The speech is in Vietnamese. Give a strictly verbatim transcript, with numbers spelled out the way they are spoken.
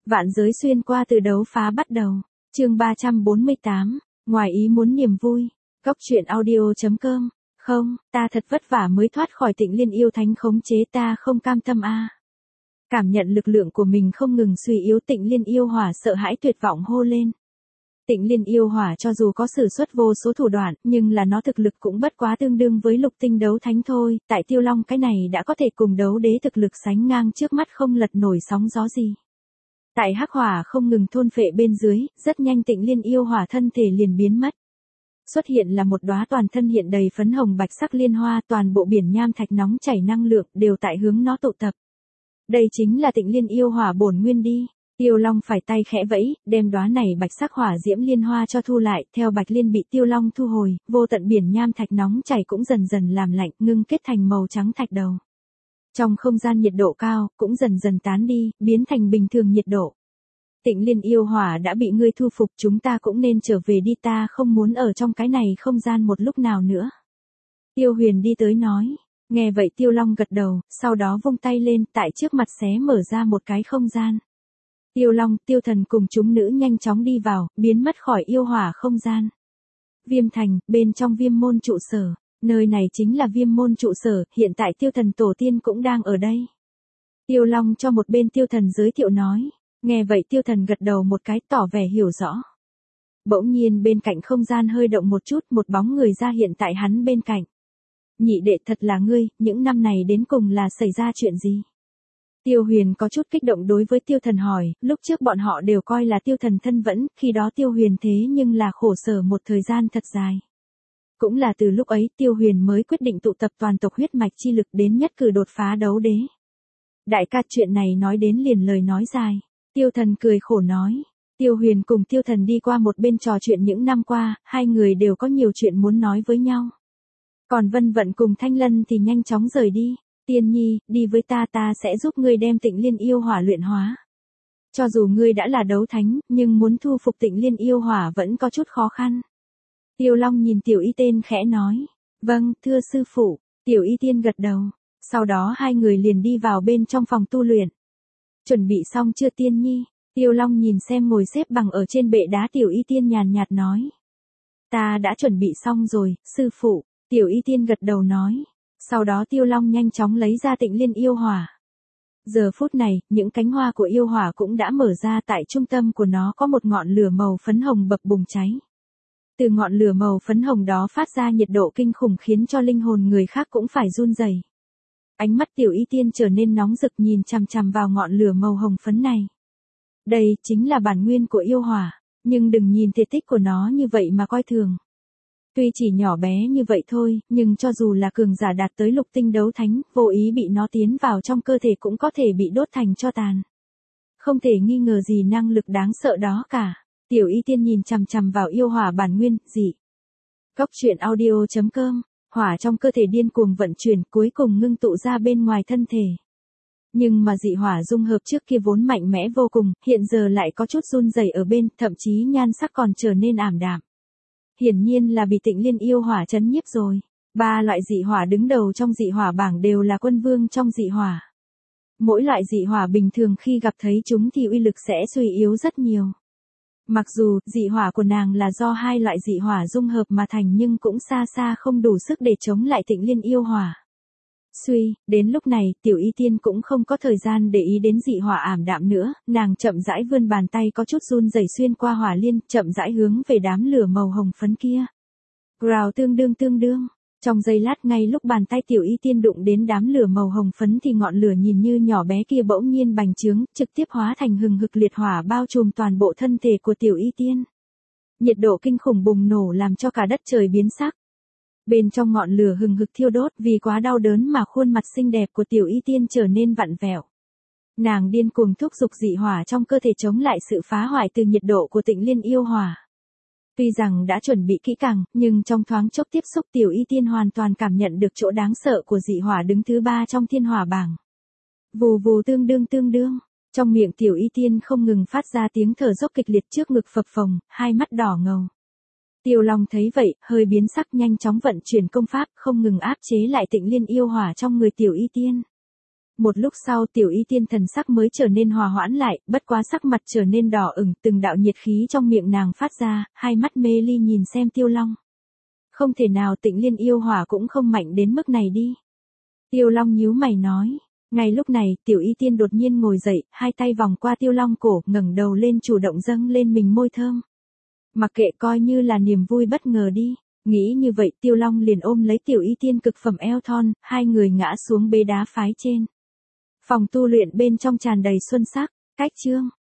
Vạn giới xuyên qua từ đấu phá bắt đầu. Chương ba trăm bốn mươi tám, ngoài ý muốn niềm vui. Góc truyện audio chấm com. Không, ta thật vất vả mới thoát khỏi Tịnh Liên yêu thánh khống chế, ta không cam tâm a. Cảm nhận lực lượng của mình không ngừng suy yếu, Tịnh Liên yêu hỏa sợ hãi tuyệt vọng hô lên. Tịnh Liên yêu hỏa cho dù có sử xuất vô số thủ đoạn, nhưng là nó thực lực cũng bất quá tương đương với lục tinh đấu thánh thôi, tại Tiêu Long cái này đã có thể cùng đấu đế thực lực sánh ngang, trước mắt không lật nổi sóng gió gì. Tại hắc hỏa không ngừng thôn phệ bên dưới, rất nhanh Tịnh Liên yêu hỏa thân thể liền biến mất. Xuất hiện là một đóa toàn thân hiện đầy phấn hồng bạch sắc liên hoa, toàn bộ biển nham thạch nóng chảy năng lượng đều tại hướng nó tụ tập. Đây chính là Tịnh Liên yêu hỏa bổn nguyên đi. Tiêu Long phải tay khẽ vẫy, đem đóa này bạch sắc hỏa diễm liên hoa cho thu lại, theo bạch liên bị Tiêu Long thu hồi, vô tận biển nham thạch nóng chảy cũng dần dần làm lạnh, ngưng kết thành màu trắng thạch đầu. Trong không gian nhiệt độ cao, cũng dần dần tán đi, biến thành bình thường nhiệt độ. Tịnh Liên yêu hỏa đã bị ngươi thu phục, chúng ta cũng nên trở về đi, ta không muốn ở trong cái này không gian một lúc nào nữa. Tiêu Huyền đi tới nói. Nghe vậy Tiêu Long gật đầu, sau đó vung tay lên, tại trước mặt xé mở ra một cái không gian. Tiêu Long, Tiêu Thần cùng chúng nữ nhanh chóng đi vào, biến mất khỏi yêu hỏa không gian. Viêm thành, bên trong Viêm môn trụ sở, nơi này chính là Viêm môn trụ sở, hiện tại Tiêu Thần tổ tiên cũng đang ở đây. Tiêu Long cho một bên Tiêu Thần giới thiệu nói, nghe vậy Tiêu Thần gật đầu một cái, tỏ vẻ hiểu rõ. Bỗng nhiên bên cạnh không gian hơi động một chút, một bóng người ra hiện tại hắn bên cạnh. Nhị đệ, thật là ngươi, những năm này đến cùng là xảy ra chuyện gì? Tiêu Huyền có chút kích động đối với Tiêu Thần hỏi, lúc trước bọn họ đều coi là Tiêu Thần thân vẫn, khi đó Tiêu Huyền thế nhưng là khổ sở một thời gian thật dài. Cũng là từ lúc ấy Tiêu Huyền mới quyết định tụ tập toàn tộc huyết mạch chi lực đến nhất cử đột phá đấu đế. Đại ca, chuyện này nói đến liền lời nói dài. Tiêu Thần cười khổ nói. Tiêu Huyền cùng Tiêu Thần đi qua một bên trò chuyện những năm qua, hai người đều có nhiều chuyện muốn nói với nhau. Còn Vân Vận cùng Thanh Lân thì nhanh chóng rời đi. Tiên nhi, đi với ta, ta sẽ giúp ngươi đem Tịnh Liên yêu hỏa luyện hóa. Cho dù ngươi đã là đấu thánh, nhưng muốn thu phục Tịnh Liên yêu hỏa vẫn có chút khó khăn. Tiêu Long nhìn Tiểu Y Tiên khẽ nói. Vâng, thưa sư phụ. Tiểu Y Tiên gật đầu. Sau đó hai người liền đi vào bên trong phòng tu luyện. Chuẩn bị xong chưa Tiên nhi? Tiêu Long nhìn xem ngồi xếp bằng ở trên bệ đá Tiểu Y Tiên nhàn nhạt nói. Ta đã chuẩn bị xong rồi, sư phụ. Tiểu Y Tiên gật đầu nói. Sau đó Tiêu Long nhanh chóng lấy ra Tịnh Liên yêu hỏa. Giờ phút này, những cánh hoa của yêu hỏa cũng đã mở ra, tại trung tâm của nó có một ngọn lửa màu phấn hồng bập bùng cháy. Từ ngọn lửa màu phấn hồng đó phát ra nhiệt độ kinh khủng khiến cho linh hồn người khác cũng phải run rẩy. Ánh mắt Tiểu Y Tiên trở nên nóng rực nhìn chằm chằm vào ngọn lửa màu hồng phấn này. Đây chính là bản nguyên của yêu hỏa, nhưng đừng nhìn thể tích của nó như vậy mà coi thường. Tuy chỉ nhỏ bé như vậy thôi, nhưng cho dù là cường giả đạt tới lục tinh đấu thánh, vô ý bị nó tiến vào trong cơ thể cũng có thể bị đốt thành tro tàn. Không thể nghi ngờ gì năng lực đáng sợ đó cả. Tiểu Y Tiên nhìn chằm chằm vào yêu hỏa bản nguyên, dị. Góc truyện audio chấm com, hỏa trong cơ thể điên cuồng vận chuyển, cuối cùng ngưng tụ ra bên ngoài thân thể. Nhưng mà dị hỏa dung hợp trước kia vốn mạnh mẽ vô cùng, hiện giờ lại có chút run rẩy ở bên, thậm chí nhan sắc còn trở nên ảm đạm. Hiển nhiên là bị Tịnh Liên yêu hỏa chấn nhiếp rồi. Ba loại dị hỏa đứng đầu trong dị hỏa bảng đều là quân vương trong dị hỏa. Mỗi loại dị hỏa bình thường khi gặp thấy chúng thì uy lực sẽ suy yếu rất nhiều. Mặc dù dị hỏa của nàng là do hai loại dị hỏa dung hợp mà thành, nhưng cũng xa xa không đủ sức để chống lại Tịnh Liên yêu hỏa. Suy, đến lúc này, Tiểu Y Tiên cũng không có thời gian để ý đến dị hỏa ảm đạm nữa, nàng chậm rãi vươn bàn tay có chút run rẩy xuyên qua hỏa liên, chậm rãi hướng về đám lửa màu hồng phấn kia. Rào tương đương tương đương, trong giây lát ngay lúc bàn tay Tiểu Y Tiên đụng đến đám lửa màu hồng phấn thì ngọn lửa nhìn như nhỏ bé kia bỗng nhiên bành trướng, trực tiếp hóa thành hừng hực liệt hỏa bao trùm toàn bộ thân thể của Tiểu Y Tiên. Nhiệt độ kinh khủng bùng nổ làm cho cả đất trời biến sắc. Bên trong ngọn lửa hừng hực thiêu đốt, vì quá đau đớn mà khuôn mặt xinh đẹp của Tiểu Y Tiên trở nên vặn vẹo. Nàng điên cuồng thúc giục dị hỏa trong cơ thể chống lại sự phá hoại từ nhiệt độ của Tịnh Liên yêu hỏa. Tuy rằng đã chuẩn bị kỹ càng, nhưng trong thoáng chốc tiếp xúc Tiểu Y Tiên hoàn toàn cảm nhận được chỗ đáng sợ của dị hỏa đứng thứ ba trong thiên hỏa bảng. Vù vù tương đương tương đương, trong miệng Tiểu Y Tiên không ngừng phát ra tiếng thở dốc kịch liệt, trước ngực phập phồng, hai mắt đỏ ngầu. Tiêu Long thấy vậy, hơi biến sắc, nhanh chóng vận chuyển công pháp, không ngừng áp chế lại Tịnh Liên yêu hỏa trong người Tiểu Y Tiên. Một lúc sau tiểu y tiên thần sắc mới trở nên hòa hoãn lại, bất quá sắc mặt trở nên đỏ ửng, từng đạo nhiệt khí trong miệng nàng phát ra, hai mắt mê ly nhìn xem Tiêu Long. Không thể nào Tịnh Liên yêu hỏa cũng không mạnh đến mức này đi. Tiêu Long nhíu mày nói. Ngay lúc này, tiểu y tiên đột nhiên ngồi dậy, hai tay vòng qua Tiêu Long cổ, ngẩng đầu lên chủ động dâng lên mình môi thơm. Mặc kệ, coi như là niềm vui bất ngờ đi. Nghĩ như vậy, Tiêu Long liền ôm lấy tiểu y tiên cực phẩm eo thon, hai người ngã xuống bế đá phái trên. Phòng tu luyện bên trong tràn đầy xuân sắc, cách chương.